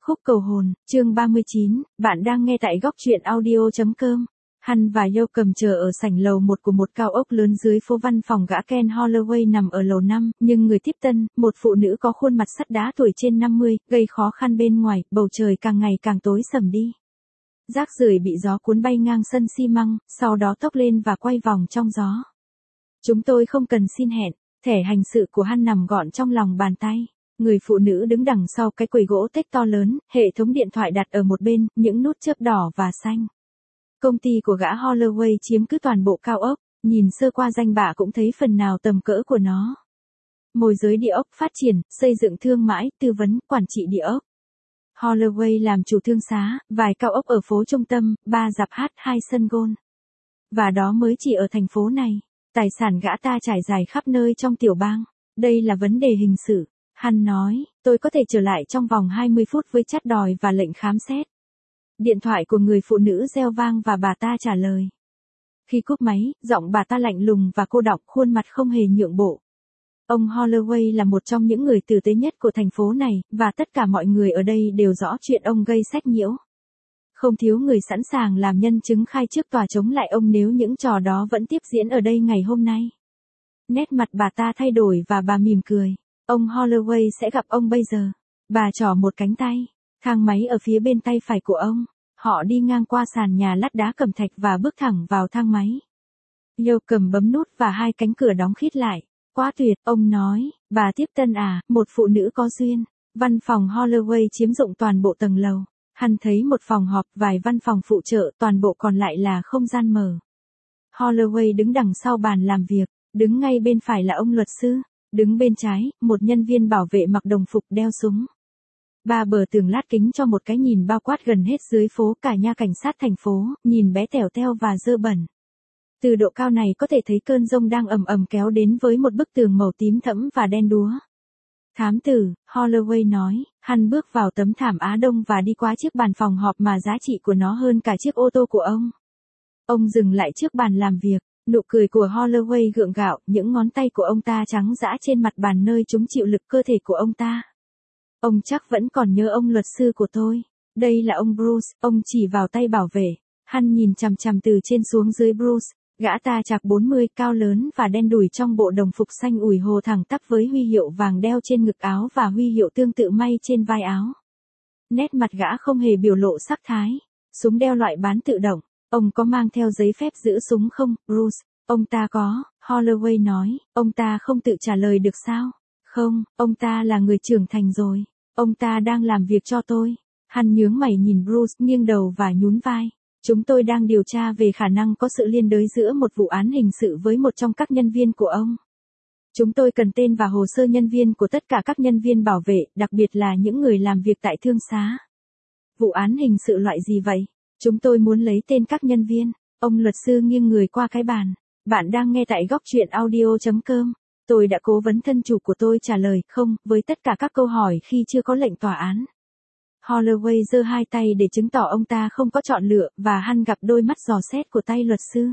Khúc cầu hồn, chương 39, bạn đang nghe tại góc truyện audio.com. Han và Yoakum chờ ở sảnh lầu 1 của một cao ốc lớn dưới phố văn phòng gã Ken Holloway nằm ở lầu 5, nhưng người tiếp tân, một phụ nữ có khuôn mặt sắt đá tuổi trên 50, gây khó khăn bên ngoài, bầu trời càng ngày càng tối sầm đi. Rác rưởi bị gió cuốn bay ngang sân xi măng, sau đó tốc lên và quay vòng trong gió. Chúng tôi không cần xin hẹn, thẻ hành sự của Han nằm gọn trong lòng bàn tay. Người phụ nữ đứng đằng sau cái quầy gỗ tếch to lớn, hệ thống điện thoại đặt ở một bên, những nút chớp đỏ và xanh. Công ty của gã Holloway chiếm cứ toàn bộ cao ốc, nhìn sơ qua danh bạ cũng thấy phần nào tầm cỡ của nó. Môi giới địa ốc phát triển, xây dựng thương mại, tư vấn, quản trị địa ốc. Holloway làm chủ thương xá, vài cao ốc ở phố trung tâm, 3 rạp hát, 2 sân golf. Và đó mới chỉ ở thành phố này. Tài sản gã ta trải dài khắp nơi trong tiểu bang. Đây là vấn đề hình sự. Han nói, tôi có thể trở lại trong vòng 20 phút với chắt đòi và lệnh khám xét. Điện thoại của người phụ nữ reo vang và bà ta trả lời. Khi cúp máy, giọng bà ta lạnh lùng và cô đọng, khuôn mặt không hề nhượng bộ. Ông Holloway là một trong những người tử tế nhất của thành phố này, và tất cả mọi người ở đây đều rõ chuyện ông gây sách nhiễu. Không thiếu người sẵn sàng làm nhân chứng khai trước tòa chống lại ông nếu những trò đó vẫn tiếp diễn ở đây ngày hôm nay. Nét mặt bà ta thay đổi và bà mỉm cười. Ông Holloway sẽ gặp ông bây giờ. Bà trỏ một cánh tay. Thang máy ở phía bên tay phải của ông. Họ đi ngang qua sàn nhà lát đá cẩm thạch và bước thẳng vào thang máy. Yoakum bấm nút và hai cánh cửa đóng khít lại. Quá tuyệt, ông nói. Bà tiếp tân à, một phụ nữ có duyên. Văn phòng Holloway chiếm dụng toàn bộ tầng lầu. Han thấy một phòng họp, vài văn phòng phụ trợ, toàn bộ còn lại là không gian mở. Holloway đứng đằng sau bàn làm việc. Đứng ngay bên phải là ông luật sư. Đứng bên trái, một nhân viên bảo vệ mặc đồng phục đeo súng. Ba bờ tường lát kính cho một cái nhìn bao quát gần hết dưới phố, cả nha cảnh sát thành phố, nhìn bé tẻo teo và dơ bẩn. Từ độ cao này có thể thấy cơn giông đang ầm ầm kéo đến với một bức tường màu tím thẫm và đen đúa. Thám tử, Holloway nói, Han bước vào tấm thảm Á Đông và đi qua chiếc bàn phòng họp mà giá trị của nó hơn cả chiếc ô tô của ông. Ông dừng lại trước bàn làm việc. Nụ cười của Holloway gượng gạo, những ngón tay của ông ta trắng dã trên mặt bàn nơi chúng chịu lực cơ thể của ông ta. Ông chắc vẫn còn nhớ ông luật sư của tôi. Đây là ông Bruce, ông chỉ vào tay bảo vệ. Han nhìn chằm chằm từ trên xuống dưới Bruce. Gã ta chạc 40, cao lớn và đen đủi trong bộ đồng phục xanh ủi hồ thẳng tắp với huy hiệu vàng đeo trên ngực áo và huy hiệu tương tự may trên vai áo. Nét mặt gã không hề biểu lộ sắc thái. Súng đeo loại bán tự động. Ông có mang theo giấy phép giữ súng không, Bruce? Ông ta có, Holloway nói. Ông ta không tự trả lời được sao? Không, ông ta là người trưởng thành rồi. Ông ta đang làm việc cho tôi. Han nhướng mày nhìn Bruce, nghiêng đầu và nhún vai. Chúng tôi đang điều tra về khả năng có sự liên đới giữa một vụ án hình sự với một trong các nhân viên của ông. Chúng tôi cần tên và hồ sơ nhân viên của tất cả các nhân viên bảo vệ, đặc biệt là những người làm việc tại thương xá. Vụ án hình sự loại gì vậy? Chúng tôi muốn lấy tên các nhân viên. Ông luật sư nghiêng người qua cái bàn. Bạn đang nghe tại góc truyện audio.com. Tôi đã cố vấn thân chủ của tôi trả lời không với tất cả các câu hỏi khi chưa có lệnh tòa án. Holloway giơ hai tay để chứng tỏ ông ta không có chọn lựa, và Han gặp đôi mắt dò xét của tay luật sư.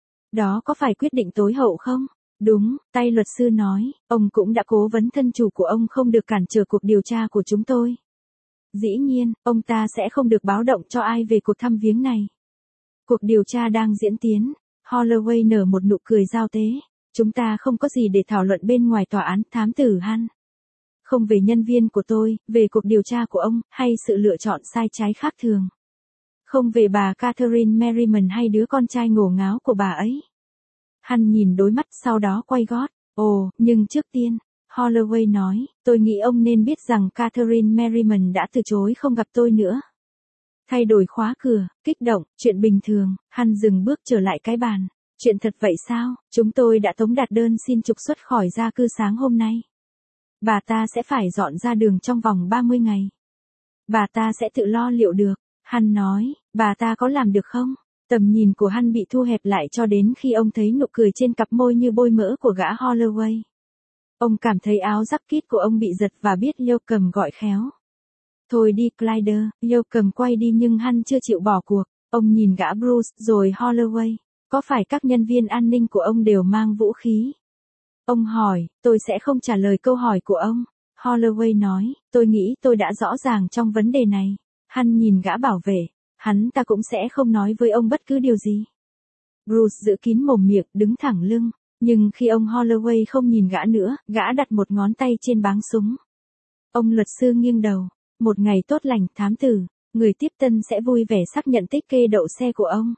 Đó có phải quyết định tối hậu không? Đúng, tay luật sư nói, ông cũng đã cố vấn thân chủ của ông không được cản trở cuộc điều tra của chúng tôi. Dĩ nhiên, ông ta sẽ không được báo động cho ai về cuộc thăm viếng này. Cuộc điều tra đang diễn tiến. Holloway nở một nụ cười giao tế. Chúng ta không có gì để thảo luận bên ngoài tòa án, thám tử Han. Không về nhân viên của tôi, về cuộc điều tra của ông, hay sự lựa chọn sai trái khác thường. Không về bà Catherine Merriman hay đứa con trai ngổ ngáo của bà ấy. Han nhìn đôi mắt, sau đó quay gót. Ồ, nhưng trước tiên, Holloway nói, tôi nghĩ ông nên biết rằng Catherine Merriman đã từ chối không gặp tôi nữa. Thay đổi khóa cửa, kích động, chuyện bình thường. Han dừng bước trở lại cái bàn. Chuyện thật vậy sao? Chúng tôi đã tống đạt đơn xin trục xuất khỏi gia cư sáng hôm nay. Bà ta sẽ phải dọn ra đường trong vòng 30 ngày. Bà ta sẽ tự lo liệu được. Han nói, bà ta có làm được không? Tầm nhìn của Han bị thu hẹp lại cho đến khi ông thấy nụ cười trên cặp môi như bôi mỡ của gã Holloway. Ông cảm thấy áo jacket của ông bị giật và biết Yoakum gọi khéo. Thôi đi Clyde, Yoakum quay đi nhưng Han chưa chịu bỏ cuộc. Ông nhìn gã Bruce rồi Holloway. Có phải các nhân viên an ninh của ông đều mang vũ khí? Ông hỏi, tôi sẽ không trả lời câu hỏi của ông. Holloway nói, tôi nghĩ tôi đã rõ ràng trong vấn đề này. Hắn nhìn gã bảo vệ, hắn ta cũng sẽ không nói với ông bất cứ điều gì. Bruce giữ kín mồm miệng, đứng thẳng lưng, nhưng khi ông Holloway không nhìn gã nữa, gã đặt một ngón tay trên báng súng. Ông luật sư nghiêng đầu, một ngày tốt lành, thám tử, người tiếp tân sẽ vui vẻ xác nhận tích kê đậu xe của ông.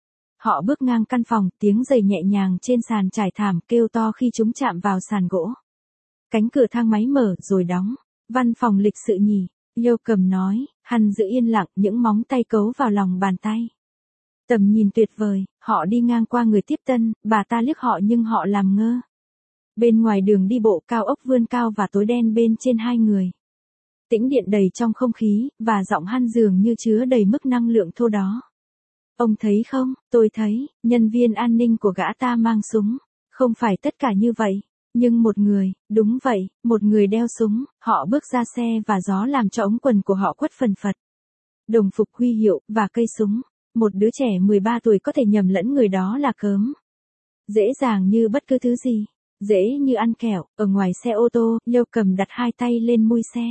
Họ bước ngang căn phòng, tiếng giày nhẹ nhàng trên sàn trải thảm kêu to khi chúng chạm vào sàn gỗ. Cánh cửa thang máy mở rồi đóng. Văn phòng lịch sự nhỉ, Yoakum nói, hắn giữ yên lặng, những móng tay cấu vào lòng bàn tay. Tầm nhìn tuyệt vời, họ đi ngang qua người tiếp tân, bà ta liếc họ nhưng họ làm ngơ. Bên ngoài đường đi bộ cao ốc vươn cao và tối đen bên trên hai người. Tĩnh điện đầy trong không khí, và giọng hắn dường như chứa đầy mức năng lượng thô đó. Ông thấy không, tôi thấy, nhân viên an ninh của gã ta mang súng. Không phải tất cả như vậy, nhưng một người, đúng vậy, một người đeo súng, họ bước ra xe và gió làm cho ống quần của họ quất phần phật. Đồng phục huy hiệu, và cây súng. Một đứa trẻ 13 tuổi có thể nhầm lẫn người đó là cớm. Dễ dàng như bất cứ thứ gì. Dễ như ăn kẹo, ở ngoài xe ô tô, Yoakum đặt hai tay lên mui xe.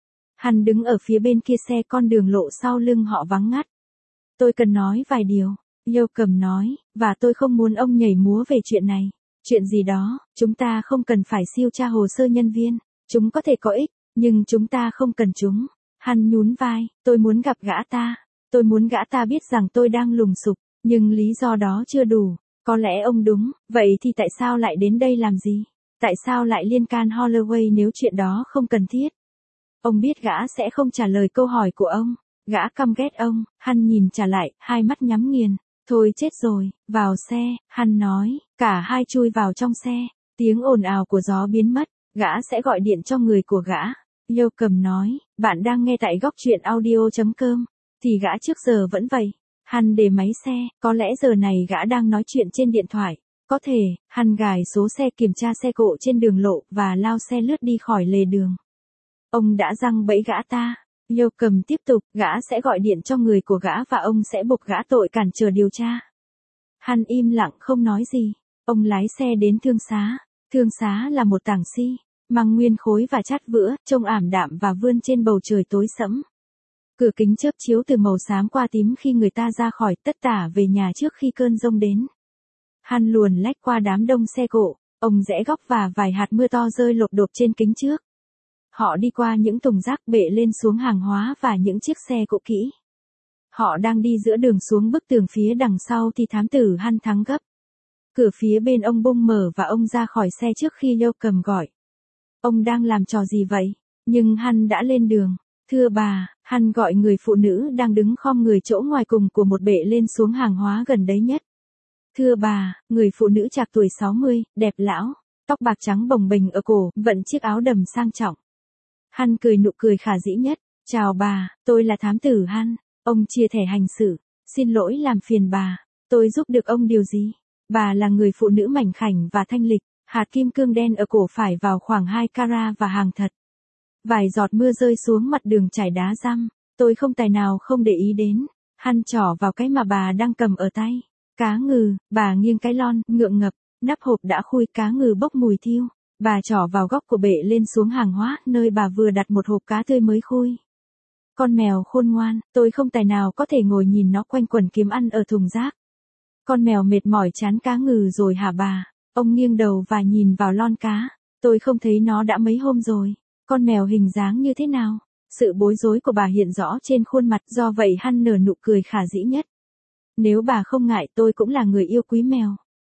Hắn đứng ở phía bên kia xe, con đường lộ sau lưng họ vắng ngắt. Tôi cần nói vài điều, Yoakum nói, và tôi không muốn ông nhảy múa về chuyện này. Chuyện gì đó, chúng ta không cần phải siêu tra hồ sơ nhân viên, chúng có thể có ích, nhưng chúng ta không cần chúng. Hắn nhún vai, tôi muốn gặp gã ta. Tôi muốn gã ta biết rằng tôi đang lùng sục, nhưng lý do đó chưa đủ. Có lẽ ông đúng, vậy thì tại sao lại đến đây làm gì? Tại sao lại liên can Holloway nếu chuyện đó không cần thiết? Ông biết gã sẽ không trả lời câu hỏi của ông. Gã căm ghét ông, hắn nhìn trả lại, hai mắt nhắm nghiền. Thôi chết rồi, vào xe, hắn nói, cả hai chui vào trong xe. Tiếng ồn ào của gió biến mất, gã sẽ gọi điện cho người của gã. Yoakum nói, bạn đang nghe tại góc truyện audio.com. Thì gã trước giờ vẫn vậy. Hắn để máy xe, có lẽ giờ này gã đang nói chuyện trên điện thoại. Có thể, hắn gài số xe kiểm tra xe cộ trên đường lộ và lao xe lướt đi khỏi lề đường. Ông đã giăng bẫy gã ta. Yoakum tiếp tục, gã sẽ gọi điện cho người của gã và ông sẽ buộc gã tội cản trở điều tra. Hắn im lặng không nói gì. Ông lái xe đến thương xá. Thương xá là một tảng xi, mang nguyên khối và chát vữa, trông ảm đạm và vươn trên bầu trời tối sẫm. Cửa kính chớp chiếu từ màu xám qua tím khi người ta ra khỏi, tất tả về nhà trước khi cơn giông đến. Hắn luồn lách qua đám đông xe cộ, ông rẽ góc và vài hạt mưa to rơi lộp độp trên kính trước. Họ đi qua những thùng rác bệ lên xuống hàng hóa và những chiếc xe cộ kỹ. Họ đang đi giữa đường xuống bức tường phía đằng sau thì thám tử hắn thắng gấp. Cửa phía bên ông bung mở và ông ra khỏi xe trước khi Yoakum gọi. Ông đang làm trò gì vậy? Nhưng hắn đã lên đường. Thưa bà, hắn gọi người phụ nữ đang đứng khom người chỗ ngoài cùng của một bệ lên xuống hàng hóa gần đấy nhất. Thưa bà, người phụ nữ trạc tuổi 60, đẹp lão, tóc bạc trắng bồng bềnh ở cổ, vận chiếc áo đầm sang trọng. Hắn cười nụ cười khả dĩ nhất. Chào bà, tôi là thám tử hắn. Ông chia thẻ hành xử. Xin lỗi làm phiền bà. Tôi giúp được ông điều gì? Bà là người phụ nữ mảnh khảnh và thanh lịch. Hạt kim cương đen ở cổ phải vào khoảng 2 carat và hàng thật. Vài giọt mưa rơi xuống mặt đường trải đá răm. Tôi không tài nào không để ý đến. Hắn trỏ vào cái mà bà đang cầm ở tay. Cá ngừ, bà nghiêng cái lon, ngượng ngập. Nắp hộp đã khui, cá ngừ bốc mùi thiêu. Bà trỏ vào góc của bệ lên xuống hàng hóa, nơi bà vừa đặt một hộp cá tươi mới khui. Con mèo khôn ngoan, tôi không tài nào có thể ngồi nhìn nó quanh quẩn kiếm ăn ở thùng rác. Con mèo mệt mỏi chán cá ngừ rồi hả bà? Ông nghiêng đầu và nhìn vào lon cá. Tôi không thấy nó đã mấy hôm rồi. Con mèo hình dáng như thế nào? Sự bối rối của bà hiện rõ trên khuôn mặt, do vậy hắn nở nụ cười khả dĩ nhất. Nếu bà không ngại, tôi cũng là người yêu quý mèo.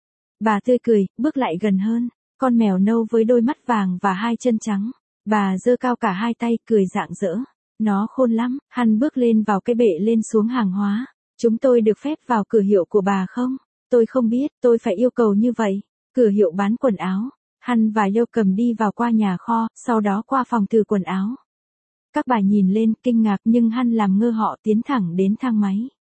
Bà tươi cười, bước lại gần hơn. Con mèo nâu với đôi mắt vàng và hai chân trắng. Bà giơ cao cả hai tay, cười rạng rỡ. Nó khôn lắm. Hắn bước lên vào cái bệ lên xuống hàng hóa. Chúng tôi được phép vào cửa hiệu của bà không? Tôi không biết, tôi phải yêu cầu như vậy. Cửa hiệu bán quần áo. Hắn và Yoakum đi vào qua nhà kho, sau đó qua phòng thử quần áo. Các bà nhìn lên, kinh ngạc, nhưng hắn làm ngơ họ tiến thẳng đến thang máy.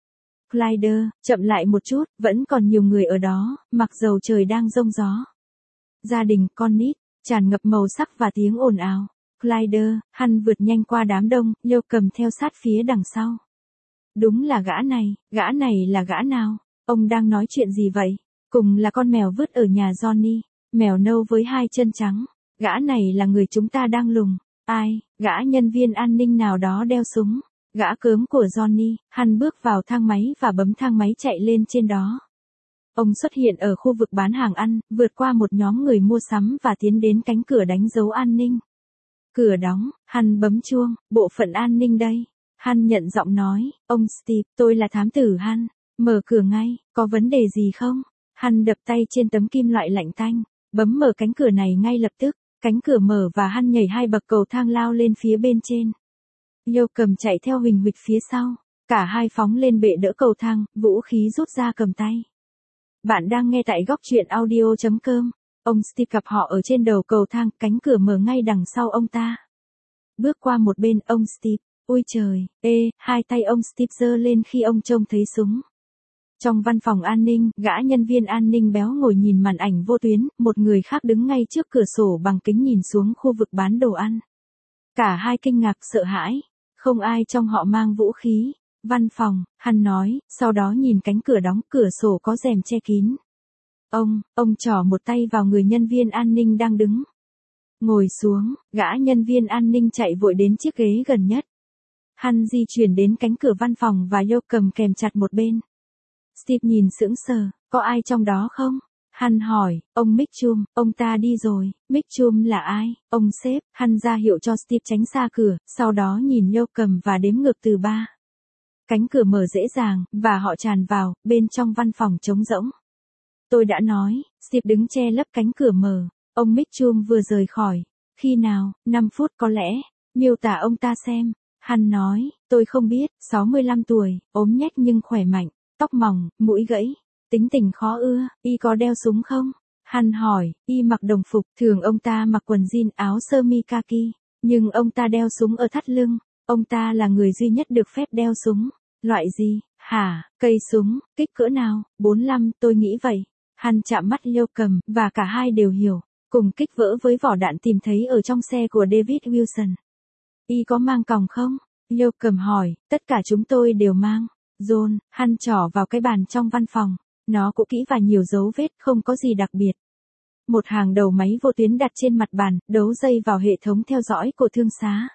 Clyde, chậm lại một chút, vẫn còn nhiều người ở đó, mặc dầu trời đang giông gió. Gia đình, con nít, tràn ngập màu sắc và tiếng ồn ào. Clyde, hắn vượt nhanh qua đám đông, Yoakum theo sát phía đằng sau. Đúng là gã này là gã nào? Ông đang nói chuyện gì vậy? Cùng là con mèo vứt ở nhà Johnny, mèo nâu với hai chân trắng. Gã này là người chúng ta đang lùng. Ai, gã nhân viên an ninh nào đó đeo súng. Gã cớm của Johnny, hắn bước vào thang máy và bấm thang máy chạy lên trên đó. Ông xuất hiện ở khu vực bán hàng ăn, vượt qua một nhóm người mua sắm và tiến đến cánh cửa đánh dấu an ninh. Cửa đóng, hắn bấm chuông, bộ phận an ninh đây. Hắn nhận giọng nói, ông Steve, tôi là thám tử hắn. Mở cửa ngay, có vấn đề gì không? Hắn đập tay trên tấm kim loại lạnh tanh, bấm mở cánh cửa này ngay lập tức. Cánh cửa mở và hắn nhảy 2 bậc cầu thang lao lên phía bên trên. Cầm chạy theo huỳnh huỵch phía sau. Cả hai phóng lên bệ đỡ cầu thang, vũ khí rút ra cầm tay. Bạn đang nghe tại góc truyện audio.com. Ông Steve gặp họ ở trên đầu cầu thang, cánh cửa mở ngay đằng sau ông ta. Bước qua một bên, ông Steve. Ôi trời, hai tay ông Steve giơ lên khi ông trông thấy súng. Trong văn phòng an ninh, gã nhân viên an ninh béo ngồi nhìn màn ảnh vô tuyến, một người khác đứng ngay trước cửa sổ bằng kính nhìn xuống khu vực bán đồ ăn. Cả hai kinh ngạc sợ hãi, không ai trong họ mang vũ khí. Văn phòng, hắn nói, sau đó nhìn cánh cửa đóng, cửa sổ có rèm che kín. Ông trỏ một tay vào người nhân viên an ninh đang đứng. Ngồi xuống, gã nhân viên an ninh chạy vội đến chiếc ghế gần nhất. Hắn di chuyển đến cánh cửa văn phòng và cầm kèm chặt một bên. Steve nhìn sững sờ, có ai trong đó không? Hắn hỏi, ông Mitchum, ông ta đi rồi. Mitchum là ai? Ông sếp. Hắn ra hiệu cho Steve tránh xa cửa, sau đó nhìn cầm và đếm ngược từ 3. Cánh cửa mở dễ dàng, và họ tràn vào, bên trong văn phòng trống rỗng. Tôi đã nói, Steve đứng che lấp cánh cửa mở. Ông Mitchum vừa rời khỏi. Khi nào? 5 phút có lẽ. Miêu tả ông ta xem. Hắn nói, tôi không biết, 65 tuổi, ốm nhách nhưng khỏe mạnh, tóc mỏng, mũi gãy, tính tình khó ưa, y có đeo súng không? Hắn hỏi, y mặc đồng phục, thường ông ta mặc quần jean áo sơ mi kaki, nhưng ông ta đeo súng ở thắt lưng, ông ta là người duy nhất được phép đeo súng. Loại gì? Hả, cây súng, kích cỡ nào? 45, tôi nghĩ vậy. Hắn chạm mắt cầm, và cả hai đều hiểu, cùng kích vỡ với vỏ đạn tìm thấy ở trong xe của David Wilson. Y có mang còng không? Cầm hỏi, tất cả chúng tôi đều mang. John, hắn trỏ vào cái bàn trong văn phòng. Nó cũ kỹ và nhiều dấu vết, không có gì đặc biệt. Một hàng đầu máy vô tuyến đặt trên mặt bàn, đấu dây vào hệ thống theo dõi của thương xá.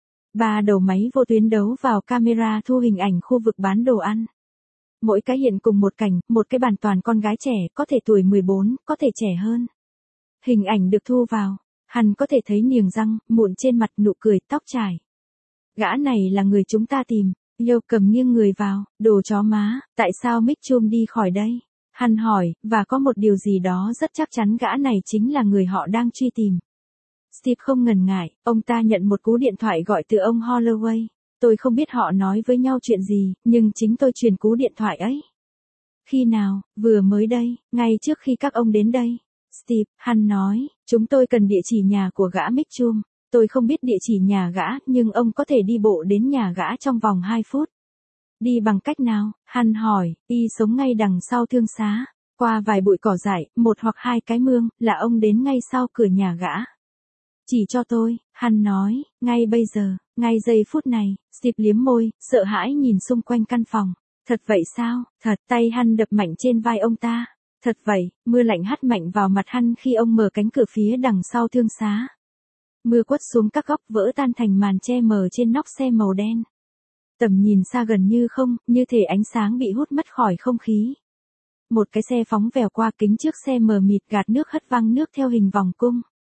3 đầu máy vô tuyến đấu vào camera thu hình ảnh khu vực bán đồ ăn. Mỗi cái hiện cùng một cảnh, một cái bàn toàn con gái trẻ, có thể tuổi 14, có thể trẻ hơn. Hình ảnh được thu vào. Hắn có thể thấy niềng răng, mụn trên mặt, nụ cười, tóc trải. Gã này là người chúng ta tìm. Cầm nghiêng người vào, đồ chó má, tại sao Mitchum đi khỏi đây? Hắn hỏi, và có một điều gì đó rất chắc chắn gã này chính là người họ đang truy tìm. Steve không ngần ngại, ông ta nhận một cú điện thoại gọi từ ông Holloway. Tôi không biết họ nói với nhau chuyện gì, nhưng chính tôi truyền cú điện thoại ấy. Khi nào? Vừa mới đây, ngay trước khi các ông đến đây. Steve, hắn nói, chúng tôi cần địa chỉ nhà của gã Mitchum. Tôi không biết địa chỉ nhà gã, nhưng ông có thể đi bộ đến nhà gã trong vòng 2 phút. Đi bằng cách nào? Hắn hỏi, y sống ngay đằng sau thương xá. Qua vài bụi cỏ dại, 1 hoặc 2 cái mương, là ông đến ngay sau cửa nhà gã. Chỉ cho tôi, hắn nói, ngay bây giờ, ngay giây phút này. Steve liếm môi, sợ hãi nhìn xung quanh căn phòng. Thật vậy sao? Thật. Tay hắn đập mạnh trên vai ông ta. Thật vậy. Mưa lạnh hắt mạnh vào mặt hắn khi ông mở cánh cửa phía đằng sau thương xá. Mưa quất xuống các góc, vỡ tan thành màn che mờ trên nóc xe màu đen. Tầm nhìn xa gần như không, như thể ánh sáng bị hút mất khỏi không khí. Một cái xe phóng vèo qua, kính trước xe mờ mịt, gạt nước hất văng nước theo hình vòng cung.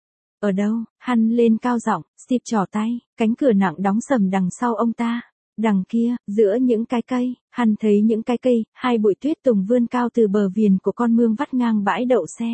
Ở đâu? Hắn lên cao giọng. Steve trỏ tay, cánh cửa nặng đóng sầm đằng sau ông ta. Đằng kia, giữa những cái cây, hắn thấy những cái cây, 2 bụi tuyết tùng vươn cao từ bờ viền của con mương vắt ngang bãi đậu xe.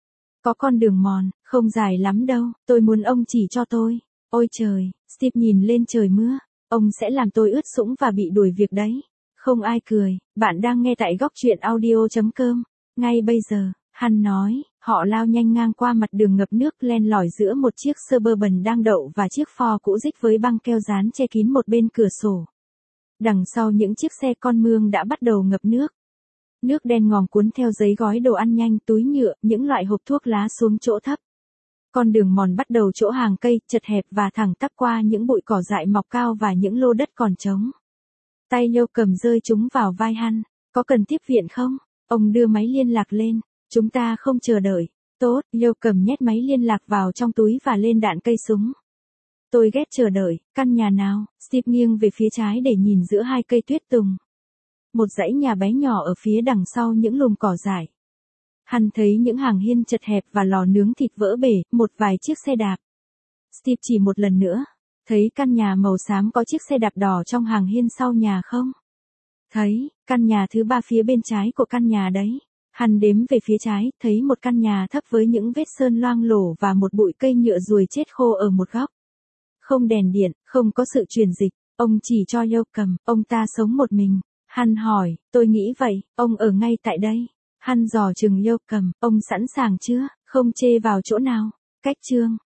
Có con đường mòn, không dài lắm đâu, tôi muốn ông chỉ cho tôi. Ôi trời, Steve nhìn lên trời mưa, ông sẽ làm tôi ướt sũng và bị đuổi việc đấy. Không ai cười, bạn đang nghe tại góc truyện audio.com. Ngay bây giờ, hắn nói, họ lao nhanh ngang qua mặt đường ngập nước, len lỏi giữa một chiếc Suburban đang đậu và chiếc Ford cũ rích với băng keo dán che kín một bên cửa sổ. Đằng sau những chiếc xe con mương đã bắt đầu ngập nước. Nước đen ngòm cuốn theo giấy gói đồ ăn nhanh, túi nhựa, những loại hộp thuốc lá xuống chỗ thấp. Con đường mòn bắt đầu chỗ hàng cây, chật hẹp và thẳng tắp qua những bụi cỏ dại mọc cao và những lô đất còn trống. Tay cầm rơi chúng vào vai hắn. Có cần tiếp viện không? Ông đưa máy liên lạc lên. Chúng ta không chờ đợi. Tốt, cầm nhét máy liên lạc vào trong túi và lên đạn cây súng. Tôi ghét chờ đợi, căn nhà nào? Steve nghiêng về phía trái để nhìn giữa hai cây tuyết tùng. Một dãy nhà bé nhỏ ở phía đằng sau những lùm cỏ dại. Hắn thấy những hàng hiên chật hẹp và lò nướng thịt vỡ bể, một vài chiếc xe đạp. Steve chỉ một lần nữa. Thấy căn nhà màu xám có chiếc xe đạp đỏ trong hàng hiên sau nhà không? Thấy, căn nhà thứ 3 phía bên trái của căn nhà đấy. Hắn đếm về phía trái, thấy một căn nhà thấp với những vết sơn loang lổ và một bụi cây nhựa ruồi chết khô ở một góc. Không đèn điện, không có sự truyền dịch. Ông chỉ cho Yoakum, ông ta sống một mình. Hắn hỏi, tôi nghĩ vậy, ông ở ngay tại đây. Hắn dò chừng Yoakum, ông sẵn sàng chưa, không chê vào chỗ nào. Cách chương